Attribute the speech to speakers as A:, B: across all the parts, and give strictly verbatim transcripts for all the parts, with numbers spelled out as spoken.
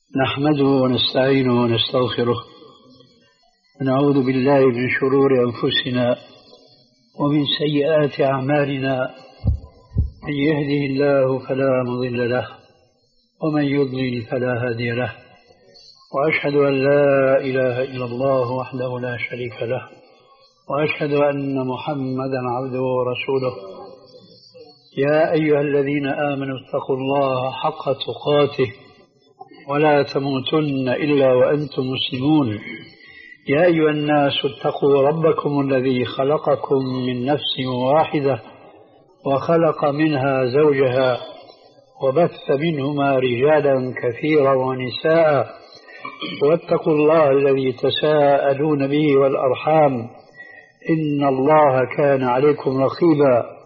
A: نحمده ونستعينه ونستغفره ونعوذ بالله من شرور أنفسنا ومن سيئات أعمالنا. من يهده الله فلا مضل له ومن يضلل فلا هادي له، وأشهد أن لا إله إلا الله وحده لا شريك له، وأشهد أن محمدا عبده ورسوله. يا أيها الذين آمنوا اتقوا الله حق تقاته ولا تموتن إلا وأنتم مسلمون. يا أيها الناس اتقوا ربكم الذي خلقكم من نفس واحدة وخلق منها زوجها وبث منهما رجالا كثيرا ونساء، واتقوا الله الذي تساءلون به والأرحام إن الله كان عليكم رقيبا.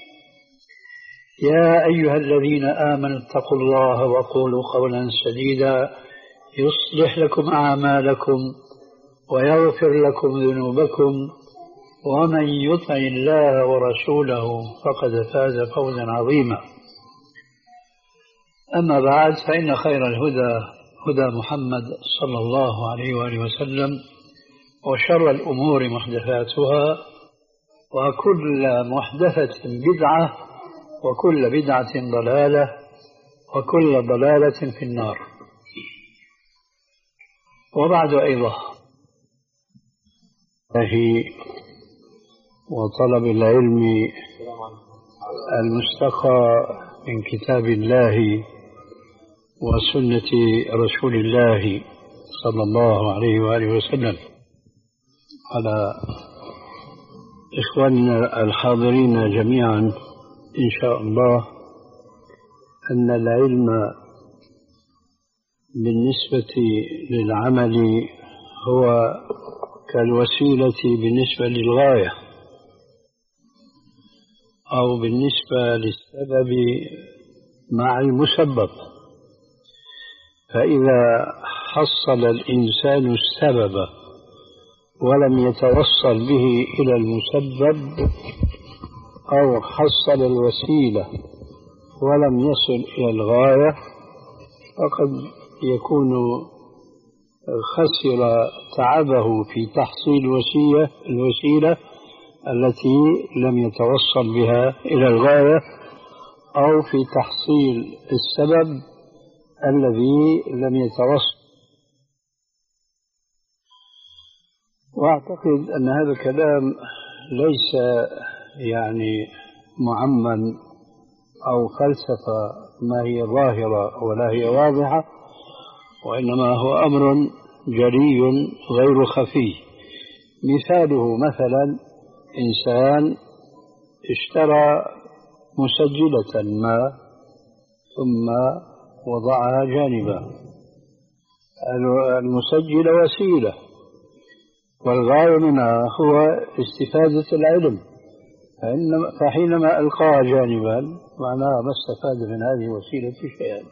A: يا أيها الذين آمنوا اتقوا الله وقولوا قولا سديدا يصلح لكم أعمالكم ويغفر لكم ذنوبكم، ومن يطع الله ورسوله فقد فاز فوزا عظيما. أما بعد، فإن خير الهدى هدى محمد صلى الله عليه وآله وسلم، وشر الأمور محدثاتها، وكل محدثة بدعة، وكل بدعة ضلالة، وكل ضلالة في النار. وبعد أيضا وطلب العلم المستقى من كتاب الله وسنة رسول الله صلى الله عليه وآله وسلم، على إخواننا الحاضرين جميعا إن شاء الله أن العلم بالنسبة للعمل هو كالوسيلة بالنسبة للغاية، أو بالنسبة للسبب مع المسبب. فإذا حصل الإنسان السبب ولم يتوصل به إلى المسبب، أو حصل الوسيلة ولم يصل إلى الغاية، فقد يكون خسر تعبه في تحصيل الوسيلة الوسيلة التي لم يتوصل بها إلى الغاية، أو في تحصيل السبب الذي لم يتوصل. وأعتقد أن هذا الكلام ليس يعني معمم أو فلسفة ما هي ظاهرة ولا هي واضحة، وإنما هو أمر جلي غير خفي. مثاله مثلا إنسان اشترى مسجلة ما ثم وضعها جانبا. المسجل وسيلة، والغاية منها هو استفادة العلم، فحينما ألقاها جانبا معناها ما استفاد من هذه الوسيلة شيئا.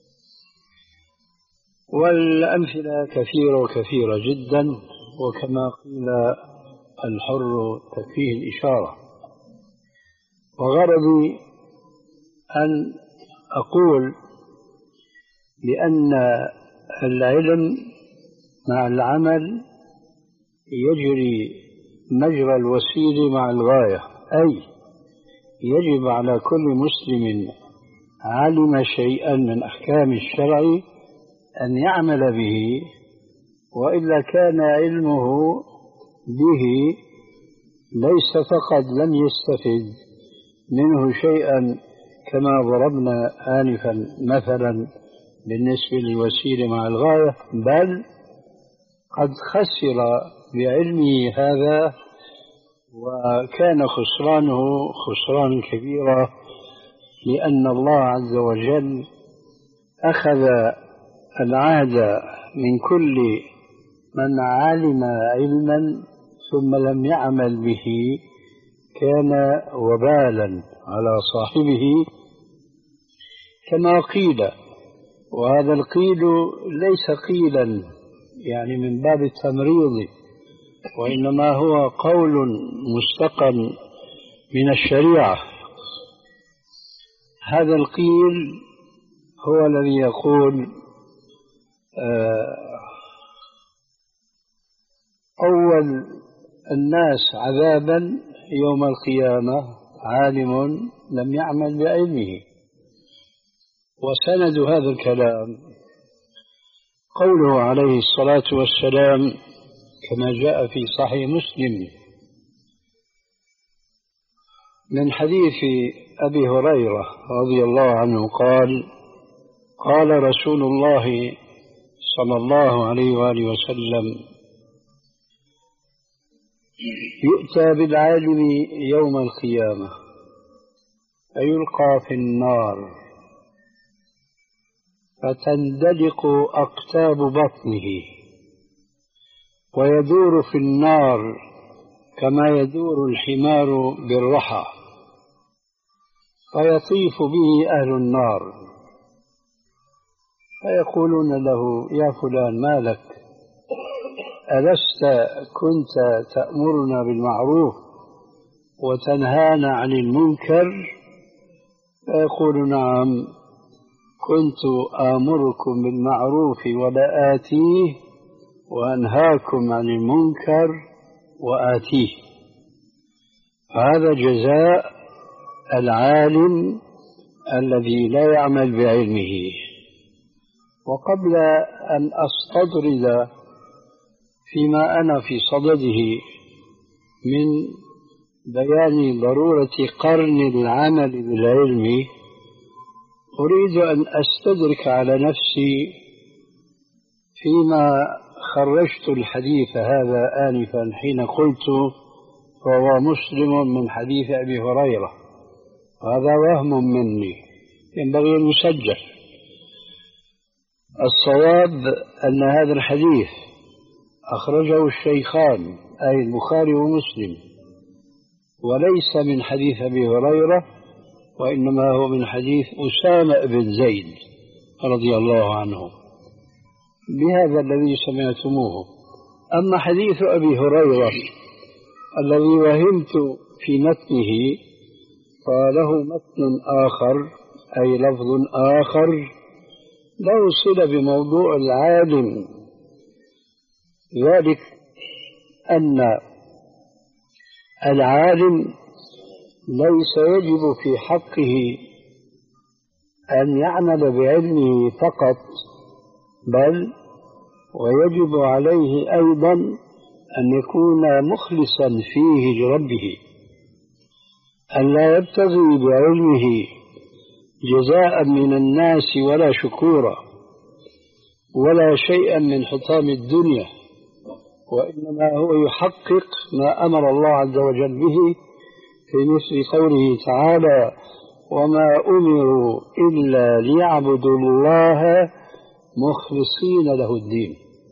A: والأمثلة كثيرة وكثيرة جدا، وكما قيل الحر تكفيه الإشارة. وغرضي أن أقول بأن العلم مع العمل يجري مجرى الوسيلة مع الغاية، أي يجب على كل مسلم علم شيئا من أحكام الشرع أن يعمل به، وإلا كان علمه به ليس فقط لم يستفد منه شيئا، كما ضربنا آنفا مثلا بالنسبة للوسيلة مع الغاية، بل قد خسر بعلمه هذا، وكان خسرانه خسران كبيرا، لأن الله عز وجل أخذ العهد من كل من علم علما ثم لم يعمل به، كان وبالا على صاحبه كما قيل. وهذا القيل ليس قيلا يعني من باب التمريض، وإنما هو قول مستقى من الشريعة. هذا القيل هو الذي يقول أول الناس عذابا يوم القيامة عالم لم يعمل بعلمه. وسند هذا الكلام قوله عليه الصلاة والسلام كما جاء في صحيح مسلم من حديث أبي هريرة رضي الله عنه قال: قال رسول الله صلى الله عليه وآله وسلم: يؤتى بالعالم يوم القيامة فيلقى في النار فتندلق أقتاب بطنه ويدور في النار كما يدور الحمار بالرحى، فيطيف به أهل النار فيقولون له: يا فلان ما لك؟ ألست كنت تأمرنا بالمعروف وتنهانا عن المنكر؟ فيقول: نعم، كنت آمركم بالمعروف ولا آتيه وأنهاكم عن المنكر وآتيه. هذا جزاء العالم الذي لا يعمل بعلمه. وقبل أن أستطرد فيما أنا في صدده من بيان ضرورة قرن العمل بالعلم، أريد أن أستدرك على نفسي فيما خرجت الحديث هذا آنفا حين قلت روى مسلم من حديث أبي هريرة. هذا وهم مني ينبغي أن يسجل. الصواب أن هذا الحديث أخرجه الشيخان أي البخاري ومسلم، وليس من حديث أبي هريرة، وإنما هو من حديث أسامة بن زيد رضي الله عنه بهذا الذي سمعتموه. أما حديث أبي هريرة الذي وهمت في متنه فله متن آخر أي لفظ آخر له صلة بموضوع العالم، ذلك أن العالم ليس يجب في حقه أن يعمل بعلمه فقط، بل ويجب عليه أيضا أن يكون مخلصا فيه لربه، أن لا يبتغي بعلمه جزاء من الناس ولا شكورا ولا شيئا من حطام الدنيا، وإنما هو يحقق ما أمر الله عز وجل به في مثل قوله تعالى: وما أمروا إلا ليعبدوا الله مخلصين له الدين.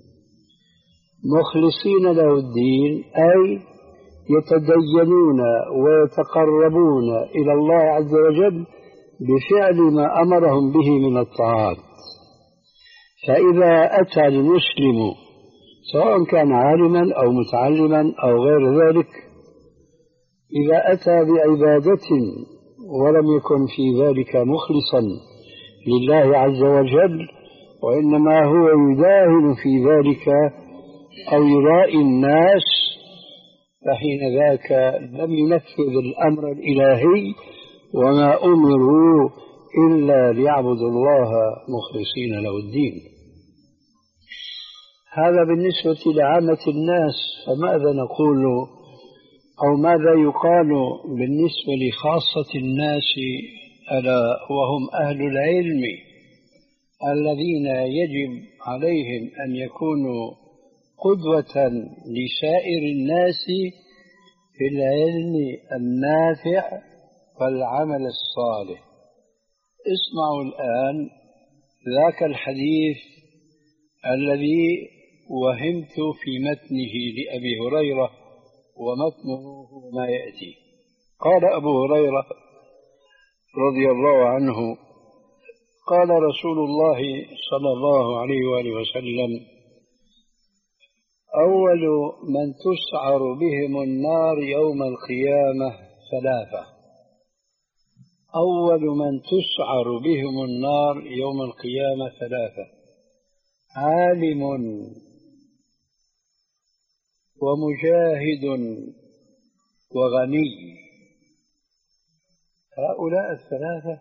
A: مخلصين له الدين أي يتدينون ويتقربون إلى الله عز وجل بفعل ما أمرهم به من الطاعات. فإذا أتى المسلم سواء كان عالما أو متعلما أو غير ذلك، إذا أتى بعبادة ولم يكن في ذلك مخلصا لله عز وجل، وإنما هو يداهن في ذلك أو يرائي الناس، فحين ذاك لم ينفذ الأمر الإلهي: وما أمروا إلا ليعبدوا الله مخلصين له الدين. هذا بالنسبة لعامة الناس. فماذا نقول أو ماذا يقال بالنسبة لخاصة الناس ألا وهم أهل العلم الذين يجب عليهم أن يكونوا قدوة لسائر الناس في العلم النافع والعمل الصالح؟ اسمعوا الآن ذاك الحديث الذي وهمت في متنه لأبي هريرة، ومتنه ما يأتي. قال أبو هريرة رضي الله عنه: قال رسول الله صلى الله عليه وآله وسلم: أول من تسعر بهم النار يوم القيامة ثلاثة. أول من تسعر بهم النار يوم القيامة ثلاثة: عالم ومجاهد وغني. هؤلاء الثلاثة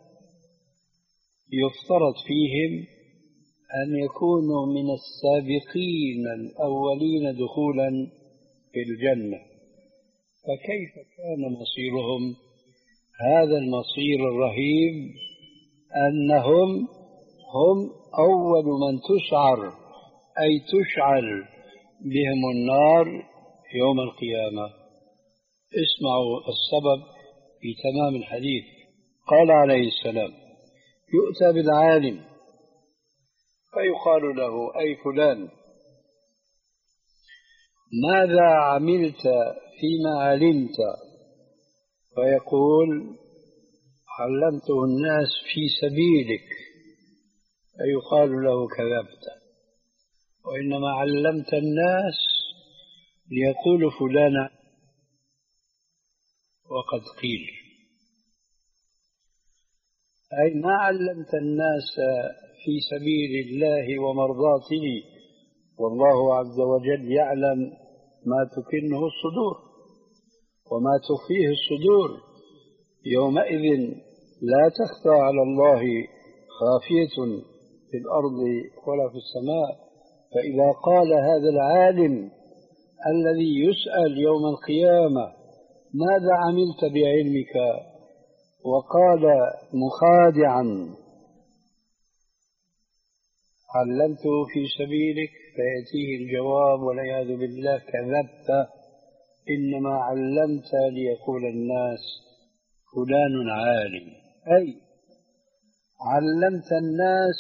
A: يفترض فيهم أن يكونوا من السابقين الأولين دخولا في الجنة، فكيف كان مصيرهم؟ هذا المصير الرهيب أنهم هم أول من تسعر أي تشعل بهم النار يوم القيامة. اسمعوا السبب في تمام الحديث. قال عليه السلام: يؤتى بالعالم فيقال له: أي فلان، ماذا عملت فيما علمت؟ فيقول: علمته الناس في سبيلك. فيقال له: كذبت، وإنما علمت الناس ليقول فلان وقد قيل، أي ما علمت الناس في سبيل الله ومرضاته، والله عز وجل يعلم ما تكنه الصدور وما تخفيه الصدور. يومئذ لا تخفى على الله خافية في الأرض ولا في السماء. فإذا قال هذا العالم الذي يسأل يوم القيامة: ماذا عملت بعلمك؟ وقال مخادعا: علمته في سبيلك، فيأتيه الجواب والعياذ بالله: كذبت، إنما علمت ليقول الناس فلان عالم. أي علمت الناس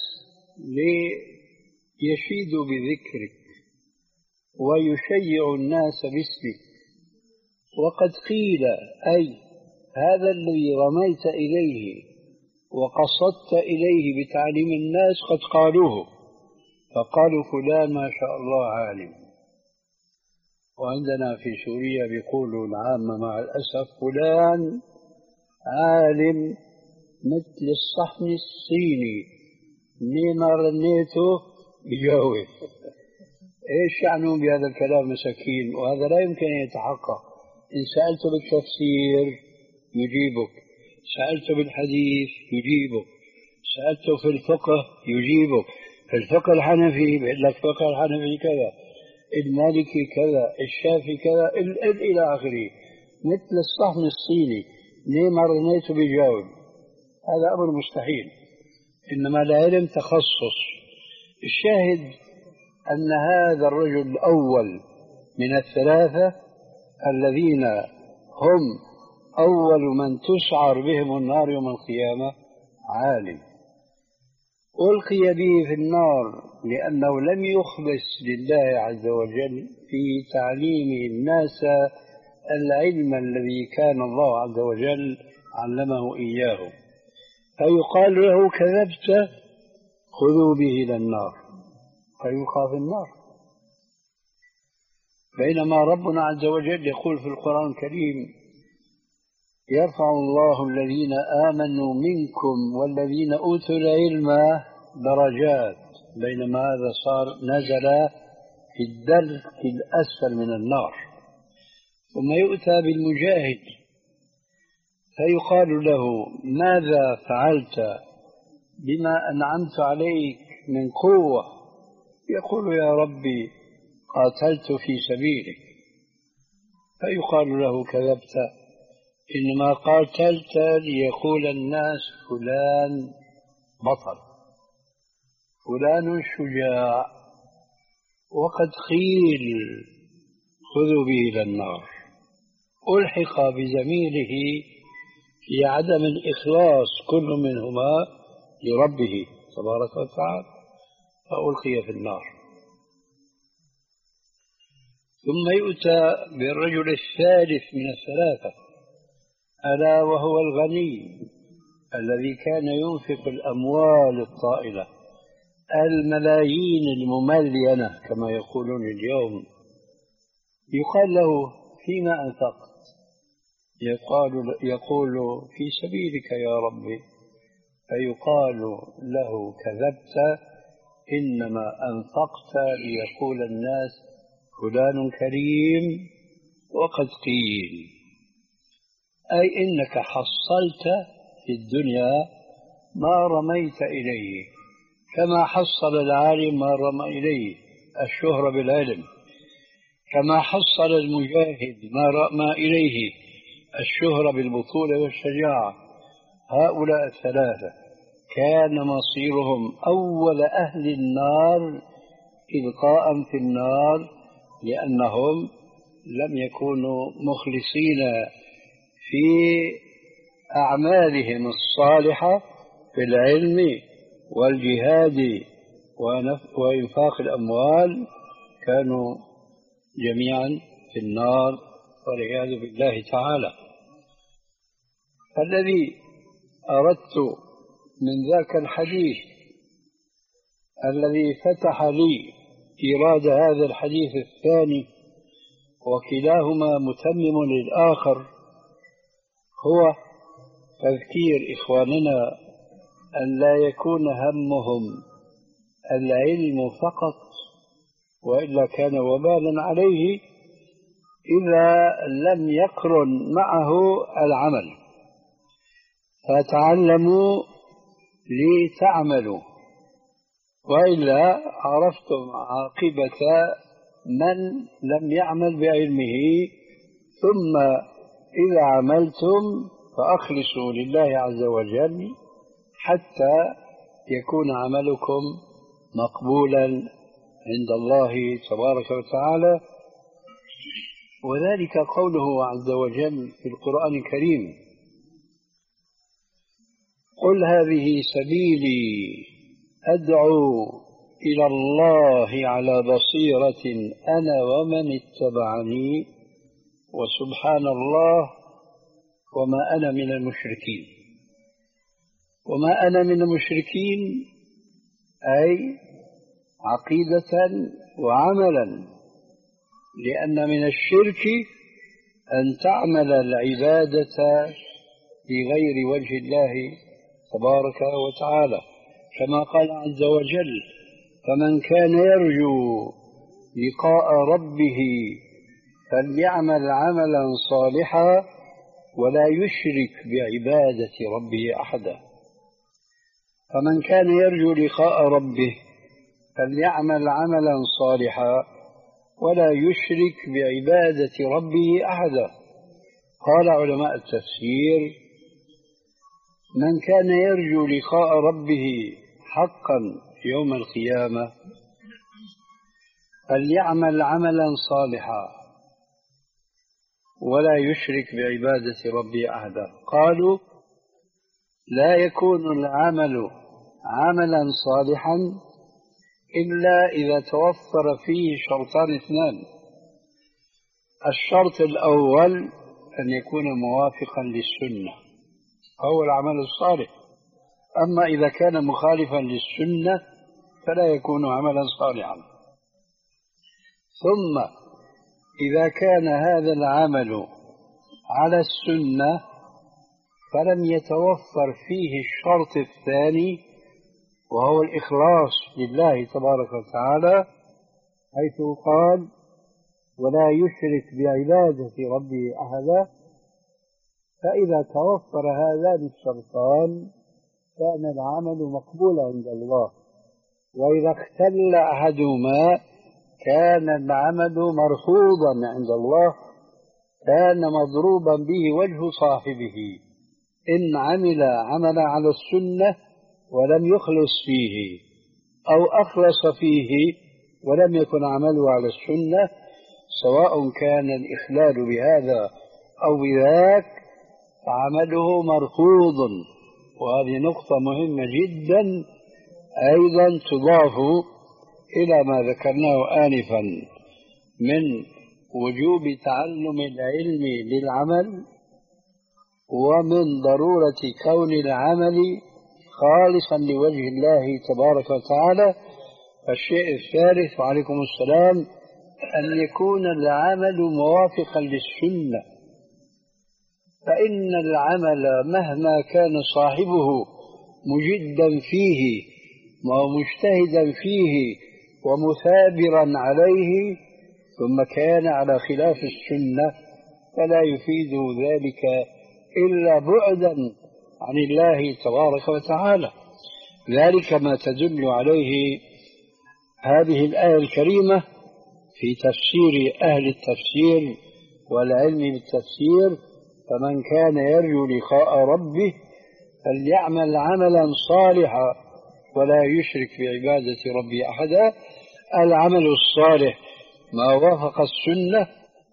A: ليشيدوا بذكرك ويشيع الناس باسمك. وقد قيل، أي هذا الذي رميت إليه وقصدت إليه بتعليم الناس قد قالوه، فقالوا فلان ما شاء الله عالم. وعندنا في سوريا بيقولوا العامة مع الأسف: فلان عالم مثل الصحن الصيني، منين ما رنيته بجاوب. ايش يعنون بهذا الكلام مساكين؟ وهذا لا يمكن ان يتحقق. ان سألته بالتفسير يجيبك، سألته بالحديث يجيبك، سألته في الفقه يجيبك. في الفقه الحنفي بيقول لك فقه الحنفي كذا، المالكي كذا، الشافعي كذا، ال ال الى اخره، مثل الصحن الصيني، منين ما رنيته بيجاوب. هذا امر مستحيل، انما العلم تخصص. الشاهد أن هذا الرجل الأول من الثلاثة الذين هم أول من تسعر بهم النار يوم القيامة عالم، ألقي به في النار لأنه لم يخلص لله عز وجل في تعليم الناس العلم الذي كان الله عز وجل علمه إياه. فيقال له: كذبت، خذوا به إلى النار، فيلقى في النار. بينما ربنا عز وجل يقول في القرآن الكريم: يرفع الله الذين آمنوا منكم والذين أوتوا العلم درجات، بينما هذا صار نزل في الدرك الأسفل من النار. ثم يؤتى بالمجاهد فيقال له: ماذا فعلت بما أنعمت عليك من قوة؟ يقول: يا ربي قاتلت في سبيلك. فيقال له: كذبت، إنما قاتلت ليقول الناس فلان بطل، فلان شجاع، وقد قيل خذوا به إلى النار. ألحق بزميله في عدم الإخلاص كل منهما لربه تبارك وتعالى، فألقي في النار. ثم يؤتى بالرجل الثالث من الثلاثة، ألا وهو الغني الذي كان ينفق الأموال الطائلة الملايين المملينة كما يقولون اليوم. يقال له: فيما أنفقت؟ يقال, يقول: في سبيلك يا ربي. فيقال له: كذبت، إنما أنفقت ليقول الناس فلان كريم وقد قيل، أي إنك حصلت في الدنيا ما رميت إليه، كما حصل العالم ما رمى إليه الشهرة بالعلم، كما حصل المجاهد ما رمى إليه الشهرة بالبطولة والشجاعة. هؤلاء الثلاثة كان مصيرهم أول أهل النار إلقاء في النار، لأنهم لم يكونوا مخلصين في أعمالهم الصالحة في العلم والجهاد وإنفاق الأموال، كانوا جميعا في النار والعياذ بالله تعالى. الذي أردت من ذاك الحديث الذي فتح لي إيراد هذا الحديث الثاني وكلاهما متمم للآخر هو تذكير إخواننا أن لا يكون همهم العلم فقط، وإلا كان وبالا عليه إذا لم يقرن معه العمل. فتعلموا لتعملوا، وإلا عرفتم عاقبة من لم يعمل بعلمه. ثم إذا عملتم فأخلصوا لله عز وجل حتى يكون عملكم مقبولا عند الله تبارك وتعالى. وذلك قوله عز وجل في القرآن الكريم: قل هذه سبيلي أدعو إلى الله على بصيرة أنا ومن اتبعني وسبحان الله وما أنا من المشركين. وما أنا من المشركين أي عقيدة وعملا، لأن من الشرك أن تعمل العبادة لغير وجه الله تبارك وتعالى، كما قال عز وجل: فمن كان يرجو لقاء ربه فليعمل عملا صالحا ولا يشرك بعبادة ربه أحدا. فمن كان يرجو لقاء ربه فليعمل عملا صالحا ولا يشرك بعبادة ربه أحدا. قال علماء التفسير: من كان يرجو لقاء ربه حقا يوم القيامة فليعمل عملا صالحا ولا يشرك بعبادة ربه أحدا. قالوا: لا يكون العمل عملا صالحا إلا إذا توفر فيه شرطان اثنان: الشرط الأول أن يكون موافقا للسنة، هو العمل الصالح. أما إذا كان مخالفا للسنة فلا يكون عملا صالحا. ثم إذا كان هذا العمل على السنة فلم يتوفر فيه الشرط الثاني وهو الإخلاص لله تبارك وتعالى، حيث قال: ولا يشرك بعبادة ربه أحدا. فإذا توفر هذان الشرطان كان العمل مقبولا عند الله، وإذا اختل أحدهما كان العمل مرفوضا عند الله، كان مضروبا به وجه صاحبه إن عمل عمل على السنة ولم يخلص فيه، أو أخلص فيه ولم يكن عمله على السنة، سواء كان الإخلال بهذا أو بذاك فعمله مرفوض. وهذه نقطة مهمة جدا أيضا تضاف إلى ما ذكرناه آنفا من وجوب تعلم العلم للعمل، ومن ضرورة كون العمل خالصا لوجه الله تبارك وتعالى. الشيء الثالث وعليكم السلام أن يكون العمل موافقا للسنة، فإن العمل مهما كان صاحبه مجدا فيه ومجتهدا فيه ومثابرا عليه ثم كان على خلاف السنة فلا يفيد ذلك إلا بعدا عن الله تبارك وتعالى. ذلك ما تدل عليه هذه الآية الكريمة في تفسير أهل التفسير والعلم بالتفسير: فمن كان يرجو لقاء ربه فليعمل عملا صالحا ولا يشرك بعبادة ربه أحدا. العمل الصالح ما وافق السنة،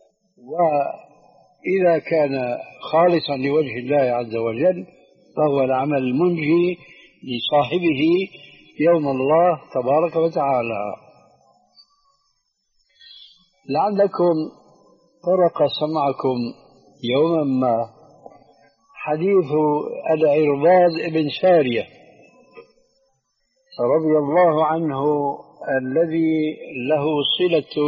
A: وإذا كان خالصا لوجه الله عز وجل فهو العمل المنجي لصاحبه يوم الله تبارك وتعالى. لعلكم طرق سمعكم يوما ما حديث العرباض بن سارية رضي الله عنه الذي له صلة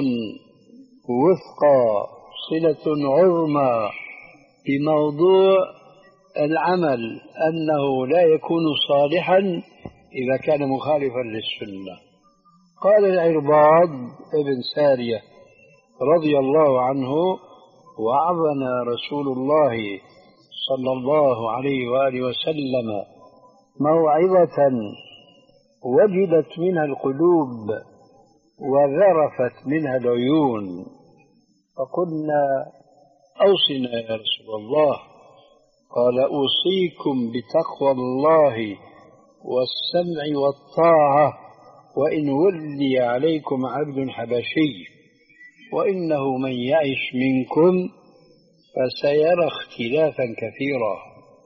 A: وثقى، صلة عظمى بموضوع العمل، أنه لا يكون صالحا إذا كان مخالفا للسنة. قال العرباض بن سارية رضي الله عنه: وعظنا رسول الله صلى الله عليه وآله وسلم موعظة وجلت منها القلوب وذرفت منها العيون، فقلنا: أوصنا يا رسول الله. قال: أوصيكم بتقوى الله والسمع والطاعة وإن ولي عليكم عبد حبشي، وإنه من يعش منكم فسيرى اختلافا كثيرا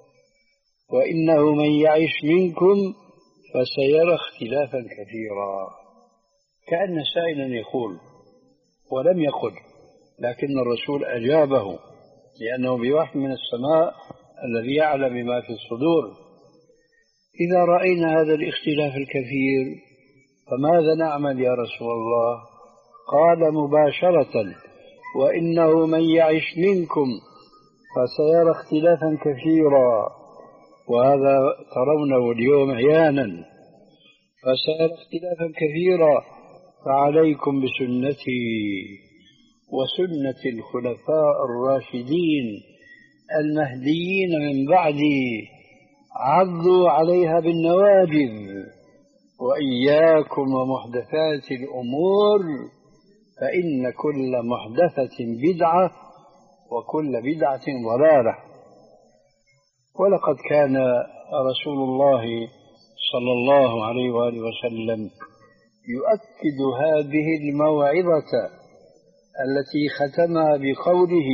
A: وإنه من يعش منكم فسيرى اختلافا كثيرا. كأن سائلا يقول ولم يقل، لكن الرسول أجابه لأنه بوحي من السماء الذي يعلم بما في الصدور. إذا رأينا هذا الاختلاف الكثير فماذا نعمل يا رسول الله؟ قال مباشرة: وإنه من يعش منكم فسيرى اختلافا كثيرا، وهذا ترونه اليوم عيانا، فسيرى اختلافا كثيرا، فعليكم بسنتي وسنة الخلفاء الراشدين المهديين من بعدي، عضوا عليها بالنواجذ، وإياكم ومحدثات الأمور، فإن كل محدثة بدعة وكل بدعة ضلالة. ولقد كان رسول الله صلى الله عليه وآله وسلم يؤكد هذه الموعظة التي ختمها بقوله: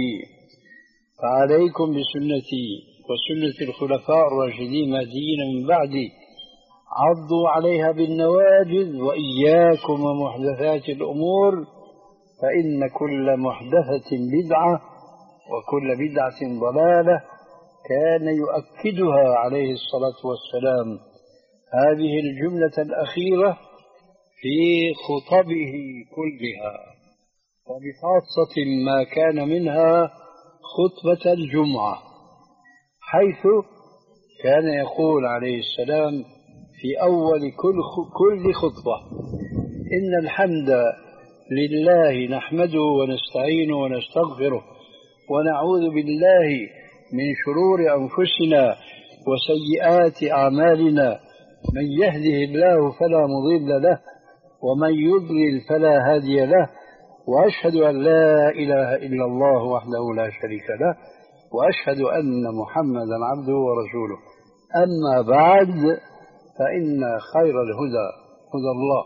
A: فعليكم بسنتي وسنة الخلفاء الراشدين المهديين من بعدي، عضوا عليها بالنواجذ، وإياكم ومحدثات الأمور، فإن كل محدثة بدعة وكل بدعة ضلالة. كان يؤكدها عليه الصلاة والسلام هذه الجملة الأخيرة في خطبه كلها، وبخاصة ما كان منها خطبة الجمعة، حيث كان يقول عليه السلام في أول كل كل خطبة: إن الحمد لله نحمده ونستعينه ونستغفره ونعوذ بالله من شرور أنفسنا وسيئات أعمالنا، من يهده الله فلا مضل له ومن يضلل فلا هادي له، وأشهد أن لا إله إلا الله وحده لا شريك له، وأشهد أن محمدا عبده ورسوله. أما بعد، فإن خير الهدى هدى الله،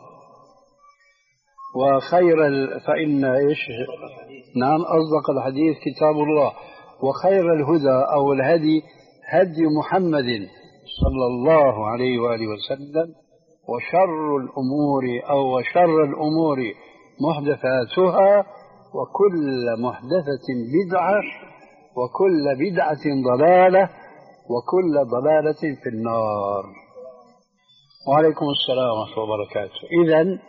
A: وخير ال... فإن إيش نعم أصدق الحديث كتاب الله، وخير الهدى أو الهدي هدي محمد صلى الله عليه وآله وسلم، وشر الأمور أو وشر الأمور محدثاتها، وكل محدثة بدعة وكل بدعة ضلالة وكل ضلالة في النار. وعليكم السلام ورحمة الله وبركاته. إذن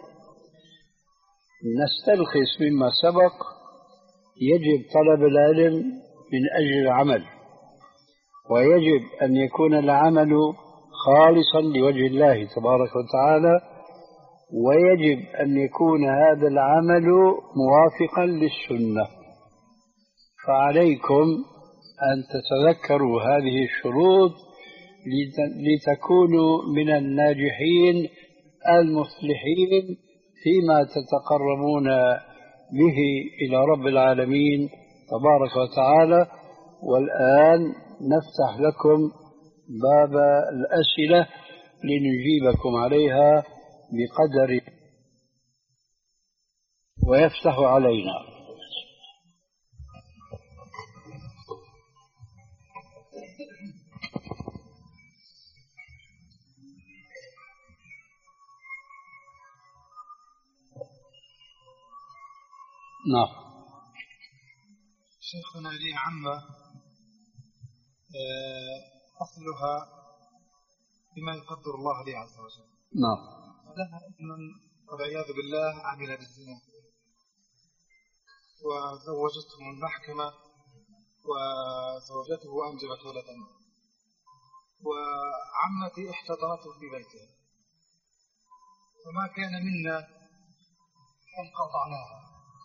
A: نستلخص مما سبق: يجب طلب العلم من أجل العمل، ويجب أن يكون العمل خالصا لوجه الله تبارك وتعالى، ويجب أن يكون هذا العمل موافقا للسنة. فعليكم أن تتذكروا هذه الشروط لتكونوا من الناجحين المفلحين فيما تتقربون به إلى رب العالمين تبارك وتعالى. والآن نفتح لكم باب الأسئلة لنجيبكم عليها بقدر ويفتح علينا. نعم.
B: شيخنا لي عمة أصلها بما يقدر الله لي عز وجل.
A: نعم.
B: لها ابن والعياذ بالله عمل بالزنا وزوجته من المحكمة وزوجته أنجبت ولدا، وعمتي احتضنته في بيتها، فما كان منا أن قطعناها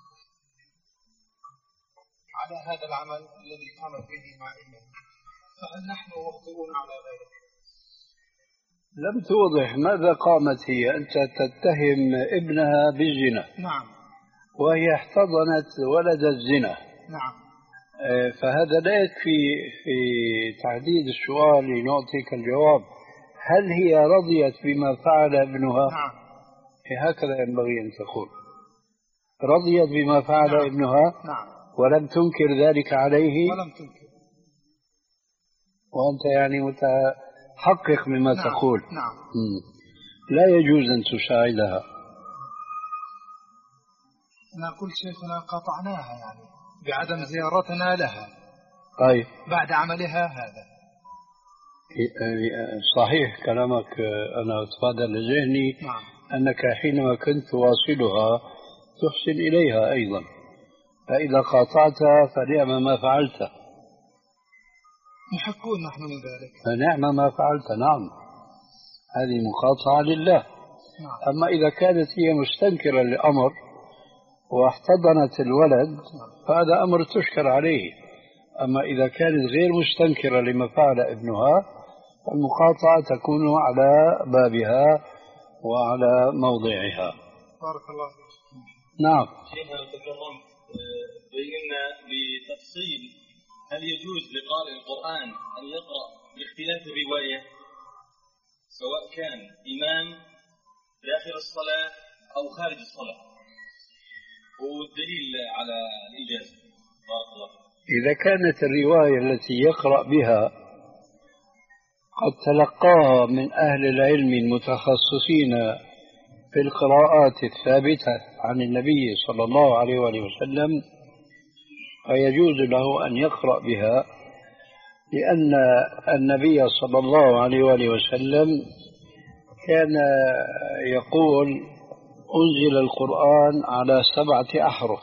B: على هذا العمل الذي قامت به مع ابنها، فهل نحن مخطئون على ذلك؟
A: لم توضح ماذا قامت هي. أنت تتهم ابنها بالزنا.
B: نعم.
A: وهي احتضنت ولد الزنا.
B: نعم.
A: فهذا لا يكفي في تحديد السؤال لنعطيك الجواب. هل هي رضيت بما فعل ابنها؟
B: نعم.
A: هكذا ينبغي أن تقول. رضيت بما فعل
B: نعم.
A: ابنها.
B: نعم.
A: ولم تنكر ذلك عليه.
B: ولم تنكر.
A: وأنت يعني متحقق مما
B: نعم.
A: تقول.
B: نعم.
A: م. لا يجوز أن تساعدها.
B: نقول شيخنا قطعناها يعني بعدم زيارتنا لها.
A: طيب.
B: بعد عملها هذا.
A: صحيح كلامك. أنا أتبادر لذهني.
B: نعم.
A: أنك حينما كنت تواصلها تحسن إليها أيضا، فإذا قاطعتها فنعم ما فعلت.
B: محقون نحن من ذلك.
A: فنعم ما فعلت. نعم، هذه مقاطعة لله.
B: نعم.
A: أما إذا كانت هي مستنكرة للأمر واحتضنت الولد فهذا أمر تشكر عليه. أما إذا كانت غير مستنكرة لما فعل ابنها فالمقاطعة تكون على بابها وعلى موضعها.
B: بارك الله فيك.
A: نعم.
C: شيخنا تكرمت بينا بتفصيل هل يجوز لقارئ القرآن أن يقرأ باختلاف الرواية سواء كان إمام داخل الصلاة أو خارج الصلاة، والدليل على الإجازة؟ بارك الله.
A: إذا كانت الرواية التي يقرأ بها قد تلقاها من أهل العلم المتخصصين في القراءات الثابتة عن النبي صلى الله عليه وآله وسلم فيجوز له أن يقرأ بها، لأن النبي صلى الله عليه وآله وسلم كان يقول أنزل القرآن على سبعة أحرف.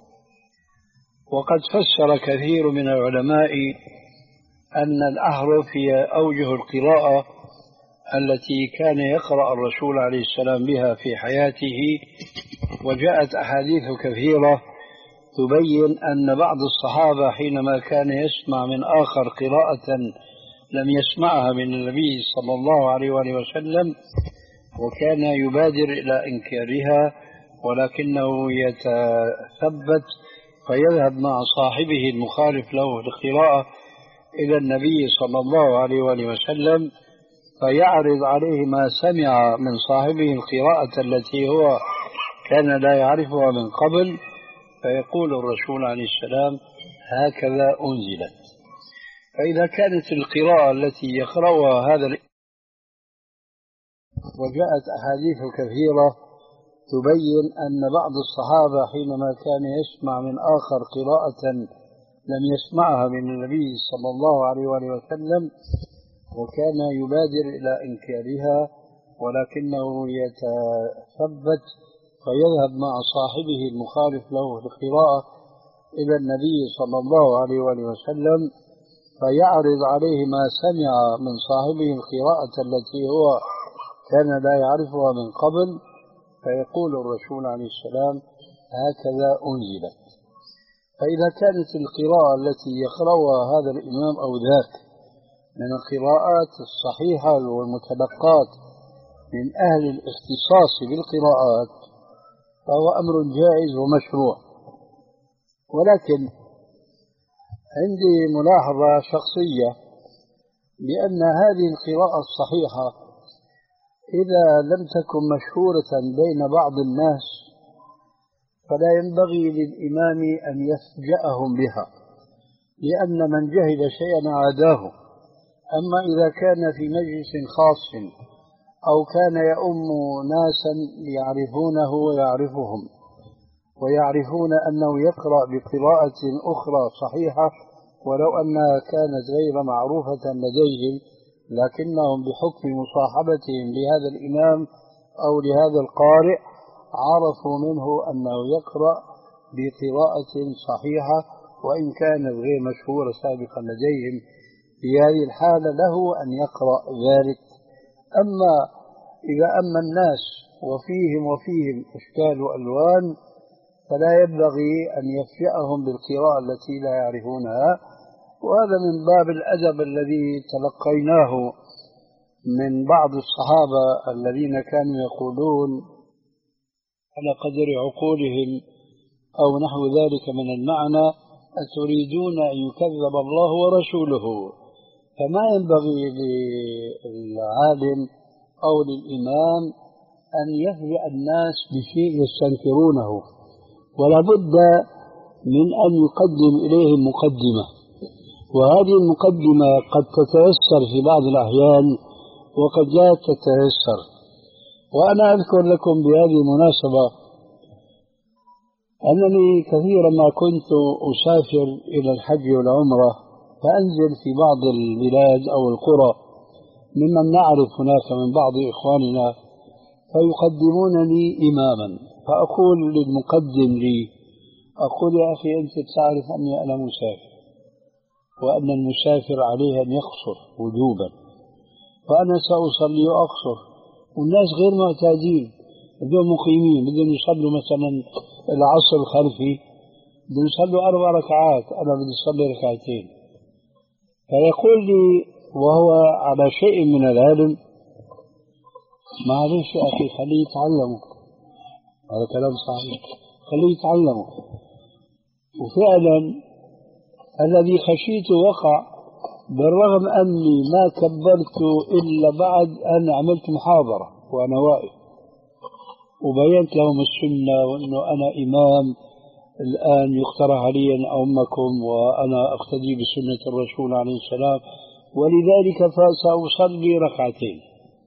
A: وقد فسر كثير من العلماء أن الأحرف هي أوجه القراءة التي كان يقرأ الرسول عليه السلام بها في حياته. وجاءت أحاديث كثيرة تبين أن بعض الصحابة حينما كان يسمع من آخر قراءة لم يسمعها من النبي صلى الله عليه وآله وسلم وكان يبادر إلى إنكارها، ولكنه يتثبت فيذهب مع صاحبه المخالف له القراءة إلى النبي صلى الله عليه وآله وسلم فيعرض عليه ما سمع من صاحبه القراءة التي هو كان لا يعرفها من قبل، فيقول الرسول عليه السلام هكذا أنزلت. فإذا كانت القراءة التي يقرأها هذا ال... وجاءت أحاديث كثيرة تبين أن بعض الصحابة حينما كان يسمع من آخر قراءة لم يسمعها من النبي صلى الله عليه وآله وسلم وكان يبادر إلى إنكارها، ولكنه يتثبت فيذهب مع صاحبه المخالف له القراءة إلى النبي صلى الله عليه وآله وسلم فيعرض عليه ما سمع من صاحبه القراءة التي هو كان لا يعرفها من قبل، فيقول الرسول عليه السلام هكذا أنزلت. فإذا كانت القراءة التي يقرأها هذا الإمام أو ذاك من القراءات الصحيحة والمتلقات من أهل الاختصاص بالقراءات فهو أمر جائز ومشروع. ولكن عندي ملاحظة شخصية بأن هذه القراءة الصحيحة إذا لم تكن مشهورة بين بعض الناس فلا ينبغي للإمام أن يفجأهم بها، لأن من جهل شيئا عاداه. أما إذا كان في مجلس خاص أو كان يؤم ناسا يعرفونه ويعرفهم ويعرفون أنه يقرأ بقراءة أخرى صحيحة ولو أنها كانت غير معروفة لديهم، لكنهم بحكم مصاحبتهم لهذا الإمام أو لهذا القارئ عرفوا منه أنه يقرأ بقراءة صحيحة وإن كانت غير مشهورة سابقا لديهم. في هذه الحالة له أن يقرأ ذلك. أما إذا أما الناس وفيهم وفيهم أشكال وألوان فلا ينبغي أن يفجأهم بالقراءة التي لا يعرفونها. وهذا من باب الأدب الذي تلقيناه من بعض الصحابة الذين كانوا يقولون على قدر عقولهم أو نحو ذلك من المعنى أتريدون أن يكذب الله ورسوله. فما ينبغي للعالم أو للإمام أن يفجأ الناس بشيء يستنكرونه، ولا بد من أن يقدم إليهم مقدمة، وهذه المقدمة قد تتيسر في بعض الأحيان وقد لا تتيسر. وأنا أذكر لكم بهذه المناسبة أنني كثيرا ما كنت أسافر إلى الحج والعمرة فأنزل في بعض البلاد أو القرى ممن نعرف هناك من بعض إخواننا فيقدمونني إماما، فأقول للمقدم لي أقول يا أخي أنت تعرف أني أنا مسافر وأن المسافر عليه أن يقصر وجوبا، فأنا سأصلي وأقصر والناس غير معتادين بدون مقيمين بدون يصلوا مثلا العصر الخلفي بدون يصلوا أربع ركعات أنا بدي أصلي ركعتين. فيقول لي وهو على شيء من العلم معلش يا أخي خليه يتعلموا، هذا كلام صحيح، خليه يتعلموا. وفعلا الذي خشيت وقع، بالرغم أني ما كبرت إلا بعد أن عملت محاضرة وأنا واقف وبينت لهم السنة وأنه أنا إمام الآن يقترح علي أن أمكم وأنا أقتدي بسنة الرسول عليه السلام، ولذلك فسأصلي ركعتين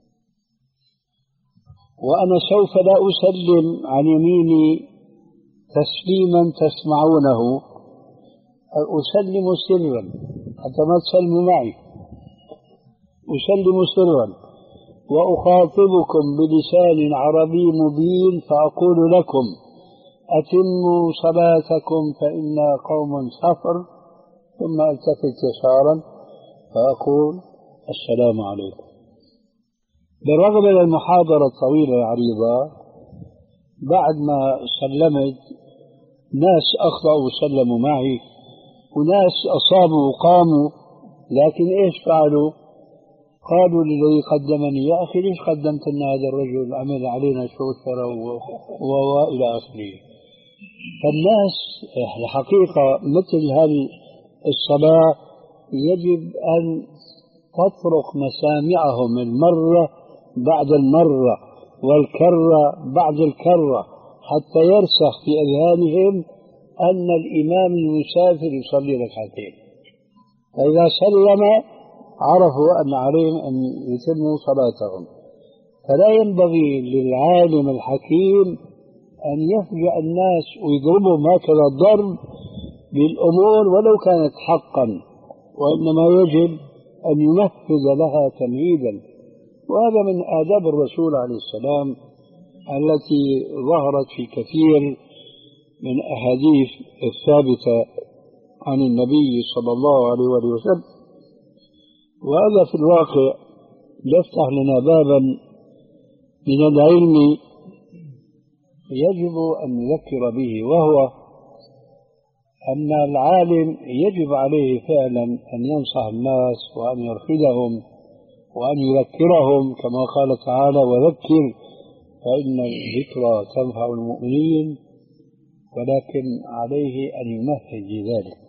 A: وأنا سوف لا أسلم عن يميني تسليما تسمعونه، أسلم سرا حتى ما تسلموا معي، أسلم سرا وأخاطبكم بلسان عربي مبين فأقول لكم أتموا صلاتكم فإنا قوم سفر، ثم ألتفت يسارا فأقول السلام عليكم. بالرغم من المحاضرة الطويلة العريضة بعد ما سلمت ناس أخطأوا وسلموا معي وناس أصابوا وقاموا، لكن إيش فعلوا؟ قالوا للذي قدمني يا أخي ليش قدمت لنا هذا الرجل عمل علينا شوشرة وإلى آخره. فالناس الحقيقة مثل هذه الصلاة يجب أن تطرق مسامعهم المرة بعد المرة والكرة بعد الكرة حتى يرسخ في أذهانهم أن الإمام المسافر يصلي ركعتين، فإذا سلم عرفوا أن عليهم أن يتموا صلاتهم. فلا ينبغي للعالم الحكيم أن يفجأ الناس ويضربهم هكذا ضرب بالأمور ولو كانت حقا، وإنما يجب أن ينفذ لها تمهيدا. وهذا من آداب الرسول عليه السلام التي ظهرت في كثير من أحاديث الثابتة عن النبي صلى الله عليه وسلم
D: وهذا في الواقع يفتح لنا بابا من العلم يجب أن نذكر به، وهو أن العالم يجب عليه فعلا أن ينصح الناس وأن يرشدهم وأن يذكرهم، كما قال تعالى: وذكر فإن الذكرى تنفع المؤمنين، ولكن عليه أن يمهد لذلك.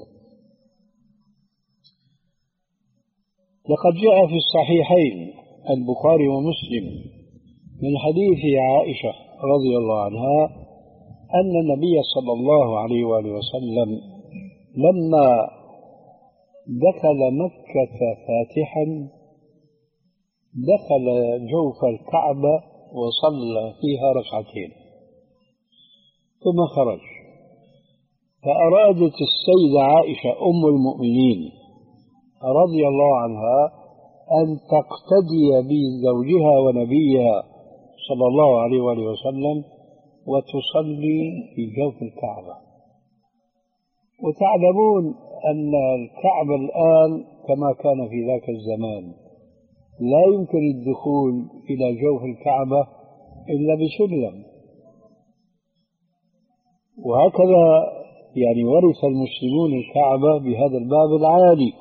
D: لقد جاء في الصحيحين البخاري ومسلم من حديث عائشة رضي الله عنها أن النبي صلى الله عليه وآله وسلم لما دخل مكة فاتحا دخل جوف الكعبة وصلى فيها ركعتين ثم خرج، فأرادت السيدة عائشة أم المؤمنين رضي الله عنها أن تقتدي بزوجها ونبيها صلى الله عليه وآله وسلم وتصلي في جوف الكعبة. وتعلمون أن الكعبة الآن كما كان في ذاك الزمان لا يمكن الدخول إلى جوف الكعبة إلا بسلم، وهكذا يعني ورث المسلمون الكعبة بهذا الباب العالي.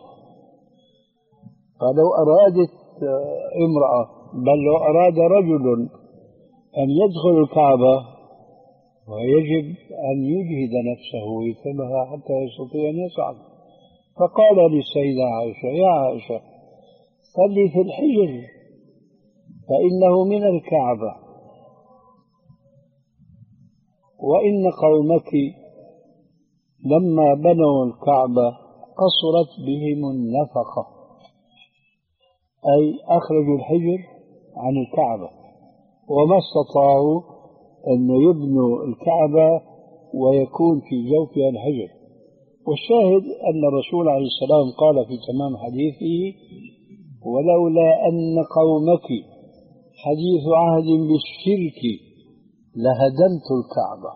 D: فلو أرادت امرأة بل لو أراد رجل أن يدخل الكعبة ويجب أن يجهد نفسه ويتمها حتى يستطيع أن يصعد. فقال للسيدة عائشة: يا عائشة صلي في الحجر فإنه من الكعبة، وإن قومك لما بنوا الكعبة قصرت بهم النفقة، أي أخرجوا الحجر عن الكعبة وما استطاعوا أن يبنوا الكعبة ويكون في جوفها الحجر. والشاهد أن الرسول عليه السلام قال في تمام حديثه: ولولا أن قومك حديث عهد بالشرك لهدمت الكعبة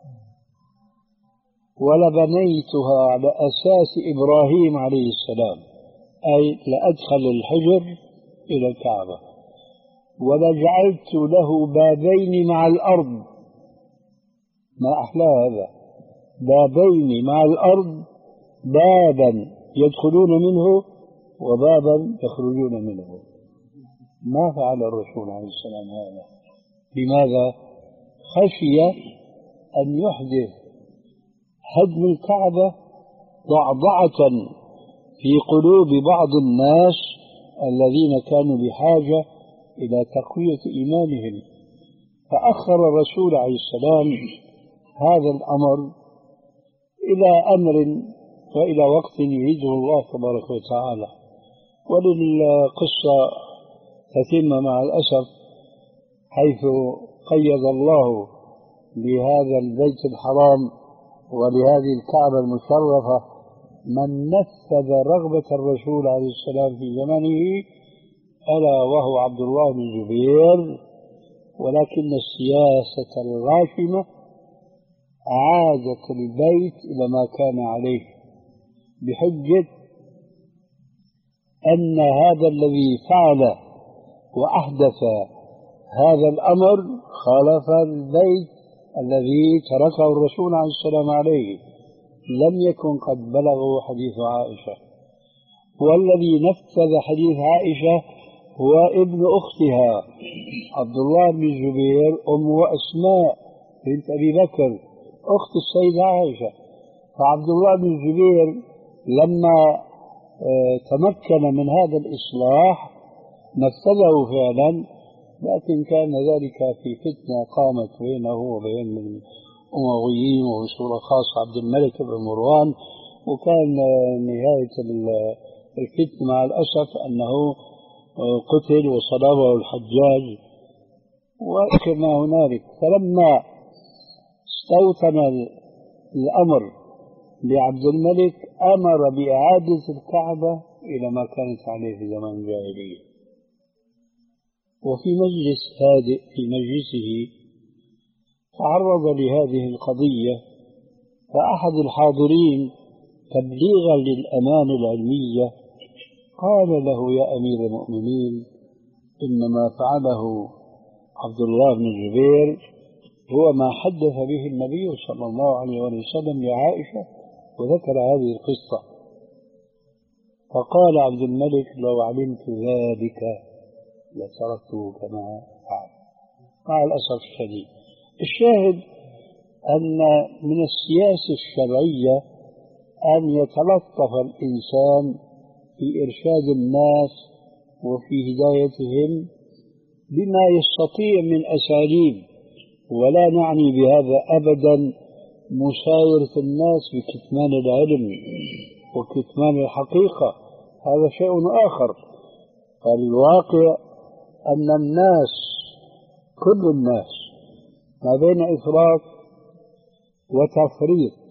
D: ولبنيتها على أساس إبراهيم عليه السلام، أي لأدخل الحجر إلى الكعبة ولجعلت له بابين مع الأرض. ما أحلى هذا، بابين مع الأرض، بابا يدخلون منه وبابا يخرجون منه. ما فعل الرسول عليه السلام هذا؟ لماذا؟ خشي أن يحدث هدم الكعبة ضعضعة في قلوب بعض الناس الذين كانوا بحاجة إلى تقوية إيمانهم، فأخر الرسول عليه السلام هذا الأمر إلى أمر وإلى وقت يريده الله تبارك وتعالى. وللقصة تتم مع الأسف، حيث قيد الله لهذا البيت الحرام ولهذه الكعبة المشرفة من نفذ رغبة الرسول عليه السلام في زمنه، ألا وهو عبد الله بن الزبير. ولكن السياسة الغاشمة أعادت البيت إلى ما كان عليه بحجة أن هذا الذي فعل وأحدث هذا الأمر خالف البيت الذي تركه الرسول عليه السلام عليه، لم يكن قد بلغه حديث عائشة. والذي نفذ حديث عائشة هو ابن أختها عبد الله بن الزبير، أمه أسماء بنت أبي بكر أخت السيدة عائشة. فعبد الله بن الزبير لما تمكن من هذا الإصلاح نفذه فعلا، لكن كان ذلك في فتنة قامت بينه وبين الأمويين وبصورة خاصة عبد الملك بن مروان، وكان نهاية الفتنة مع الأسف أنه قتل وصلبه الحجاج وكما هنالك. فلما استوطن الأمر لعبد الملك أمر بإعادة الكعبة إلى ما كانت عليه في زمان الجاهلية. وفي مجلس هادئ في مجلسه تعرض لهذه القضية، فأحد الحاضرين تبليغا للأمانة العلمية قال له يا أمير المؤمنين إنما فعله عبد الله بن الزبير هو ما حدث به النبي صلى الله عليه وسلم لعائشة، وذكر هذه القصة. فقال عبد الملك لو علمت ذلك لتركته كما فعل، مع الأسف الشديد. الشاهد أن من السياسة الشرعية أن يتلطف الإنسان في إرشاد الناس وفي هدايتهم بما يستطيع من أساليب، ولا نعني بهذا أبدا مسايرة الناس بكتمان العلم وكتمان الحقيقة، هذا شيء آخر. الواقع أن الناس كل الناس ما بين إفراط وتفريط،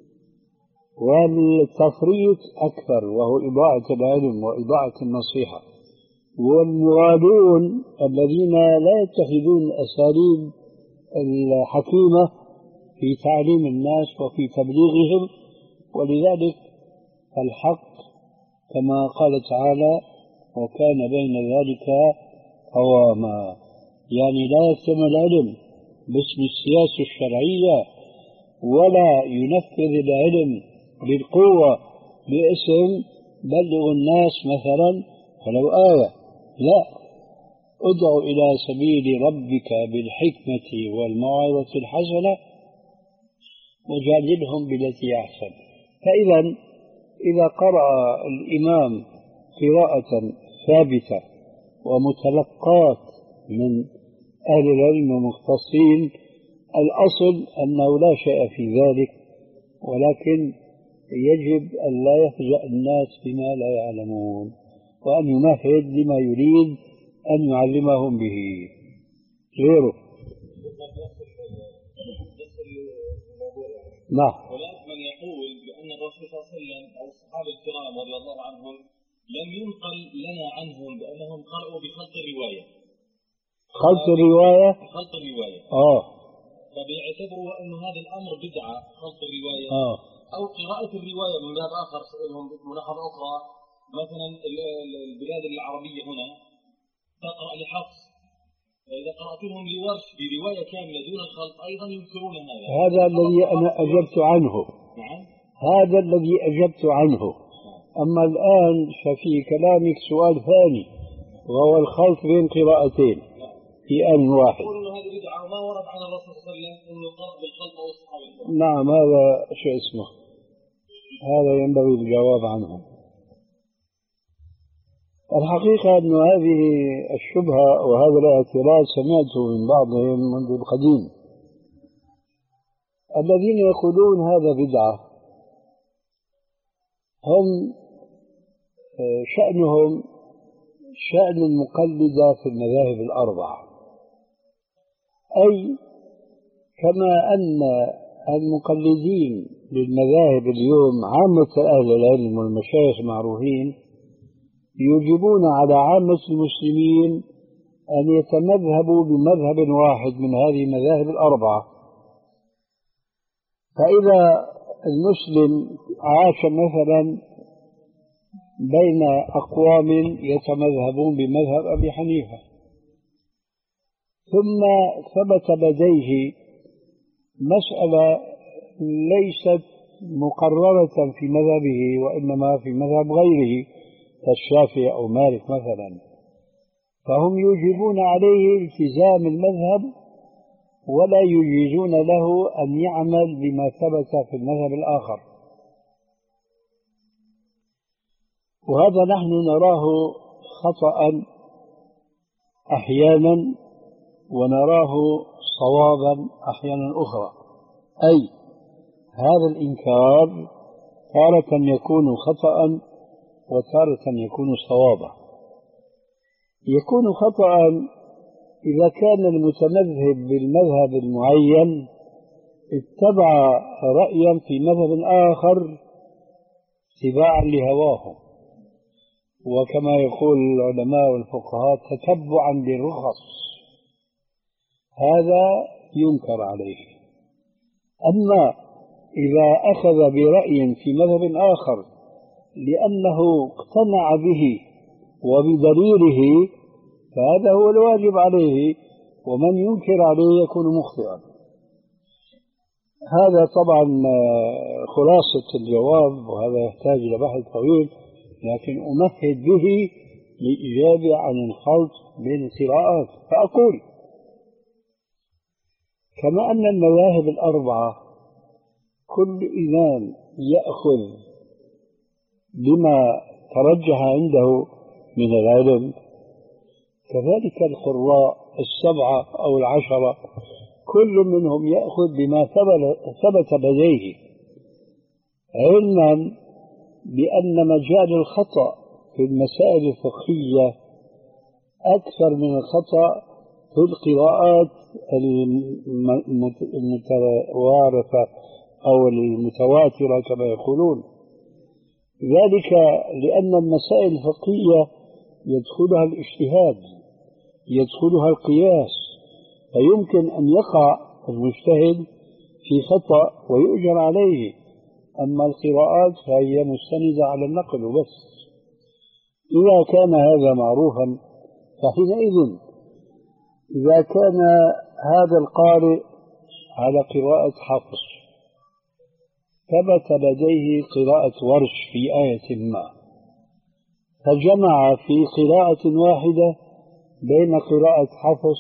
D: والتفريط أكثر وهو إضاعة العلم وإضاعة النصيحة، والمغالون الذين لا يتخذون أساليب الحكيمة في تعليم الناس وفي تبليغهم. ولذلك الحق كما قال تعالى وكان بين ذلك قواما، يعني لا يكتمل العلم باسم السياسة الشرعية ولا ينفذ العلم بالقوة باسم بلغ الناس مثلا ولو آية، لا، ادع إلى سبيل ربك بالحكمة والموعظة الحسنة وجادلهم بالتي أحسن. فإذا إذا قرأ الإمام قراءة ثابتة ومتلقات من أهل العلم ومختصين، الأصل أنه لا شيء في ذلك، ولكن يجب أن لا يفجأ الناس بما لا يعلمون، وأن يمهد لما يريد أن يعلمهم به غيره. نعم.
C: هناك من يقول بأن الرسول صلى الله عليه وسلم أو الصحابة الكرام رضي الله عنهم لم ينقل لنا عنهم بأنهم قرأوا بخلط الرواية.
D: خلط الرواية؟
C: خلط الرواية.
D: آه.
C: فبيعتبروا أن هذا الأمر بدعة، خلط الرواية.
D: آه.
C: أو قراءة الرواية من باب آخر. سألهم ملاحظة أخرى، مثلا البلاد العربية هنا تقرأ لحفص، فإذا قرأتهم لورش برواية كاملة دون الخلط أيضا ينكرون هذا.
D: هذا الذي أنا أجبت عنه.
C: نعم.
D: هذا الذي أجبت عنه. أما الآن ففي كلامك سؤال ثاني، وهو الخلط بين قراءتين في آن واحد.
C: يقول إنه هذه بدعة وما ورد عن الرسول صلى الله عليه وسلم إنه قرأ بالخلط أو الصحابة.
D: نعم، هذا شو اسمه، هذا ينبغي الجواب عنه. الحقيقة أن هذه الشبهة وهذا الاعتراض سمعته من بعضهم منذ القديم، الذين يقولون هذا بدعة هم شأنهم شأن المقلدة في المذاهب الأربعة، أي كما أن المقلدين للمذاهب اليوم عامة أهل العلم والمشايخ معروفين يوجبون على عامة المسلمين أن يتمذهبوا بمذهب واحد من هذه المذاهب الأربعة. فإذا المسلم عاش مثلا بين أقوام يتمذهبون بمذهب أبي حنيفة، ثم ثبت لديه مسألة ليست مقررة في مذهبه وإنما في مذهب غيره كالشافعي أو مالك مثلا، فهم يوجبون عليه التزام المذهب ولا يجيزون له أن يعمل بما ثبت في المذهب الآخر. وهذا نحن نراه خطأ أحيانا ونراه صوابا أحيانا أخرى، أي هذا الإنكار تارة يكون خطأ وتارة يكون صوابا. يكون خطأ إذا كان المتمذهب بالمذهب المعين اتبع رأيا في مذهب آخر اتباعا لهواه، وكما يقول العلماء والفقهاء تتبعا للرخص، هذا ينكر عليه. أما إذا أخذ برأي في مذهب آخر لأنه اقتنع به وبدليله فهذا هو الواجب عليه، ومن ينكر عليه يكون مخطئا. هذا طبعا خلاصة الجواب، وهذا يحتاج إلى بحث طويل، لكن أمهد به للإجابة عن الخلط بين القراءات. فأقول كما أن المذاهب الأربعة كل إمام يأخذ بما ترجح عنده من العلم، كذلك القراء السبعة أو العشرة كل منهم يأخذ بما ثبت لديه، علما بأن مجال الخطأ في المسائل الفقهية أكثر من الخطأ في القراءات المتوارثة أو المتواترة كما يقولون. ذلك لأن المسائل الفقهية يدخلها الاجتهاد، يدخلها القياس، فيمكن أن يقع المجتهد في خطأ ويؤجر عليه. أما القراءات فهي مستندة على النقل وبس. إذا كان هذا معروفا فحينئذ إذا كان هذا القارئ على قراءة حفص ثبت لديه قراءة ورش في آية ما، فجمع في قراءة واحدة بين قراءة حفص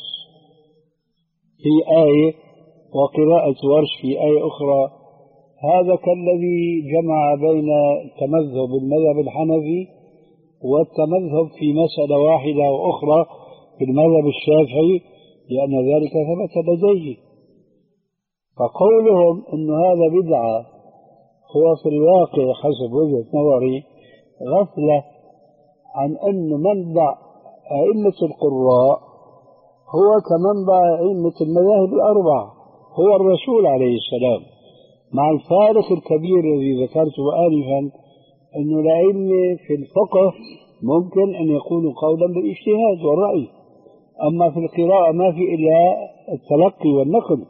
D: في آية وقراءة ورش في آية أخرى، هذا كالذي جمع بين تمذهب المذهب الحنفي والتمذهب في مسألة واحدة وأخرى في المذهب الشافعي، لأن ذلك ثبت لديه. فقولهم أن هذا بدعة هو في الواقع حسب وجهة نظري غفلة عن أن منبع أئمة القراء هو كمنبع أئمة المذاهب الأربعة، هو الرسول عليه السلام، مع الفارق الكبير الذي ذكرته آنفا أن الأئمة في الفقه ممكن أن يكونوا قولا بالاجتهاد والرأي، أما في القراءة ما في إلا التلقي والنقل.